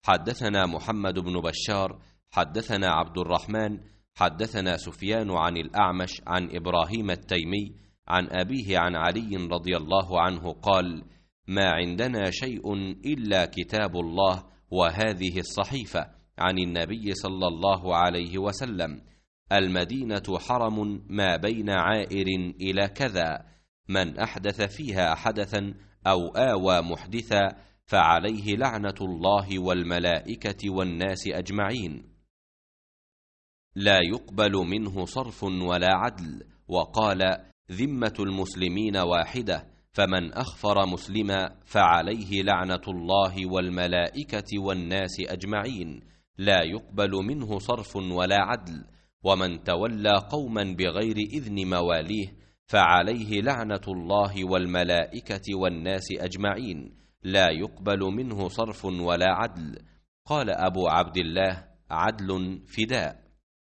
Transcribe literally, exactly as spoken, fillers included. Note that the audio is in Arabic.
حدثنا محمد بن بشار حدثنا عبد الرحمن حدثنا سفيان عن الأعمش عن إبراهيم التيمي عن أبيه عن علي رضي الله عنه قال: ما عندنا شيء إلا كتاب الله وهذه الصحيفة عن النبي صلى الله عليه وسلم: المدينة حرم ما بين عائر إلى كذا، من أحدث فيها حدثا أو آوى محدثا فعليه لعنة الله والملائكة والناس أجمعين، لا يقبل منه صرف ولا عدل. وقال: ذمة المسلمين واحدة، فمن أخفر مسلما فعليه لعنة الله والملائكة والناس أجمعين، لا يقبل منه صرف ولا عدل. ومن تولى قوما بغير إذن مواليه فعليه لعنة الله والملائكة والناس أجمعين، لا يقبل منه صرف ولا عدل. قال أبو عبد الله: عدل فداء.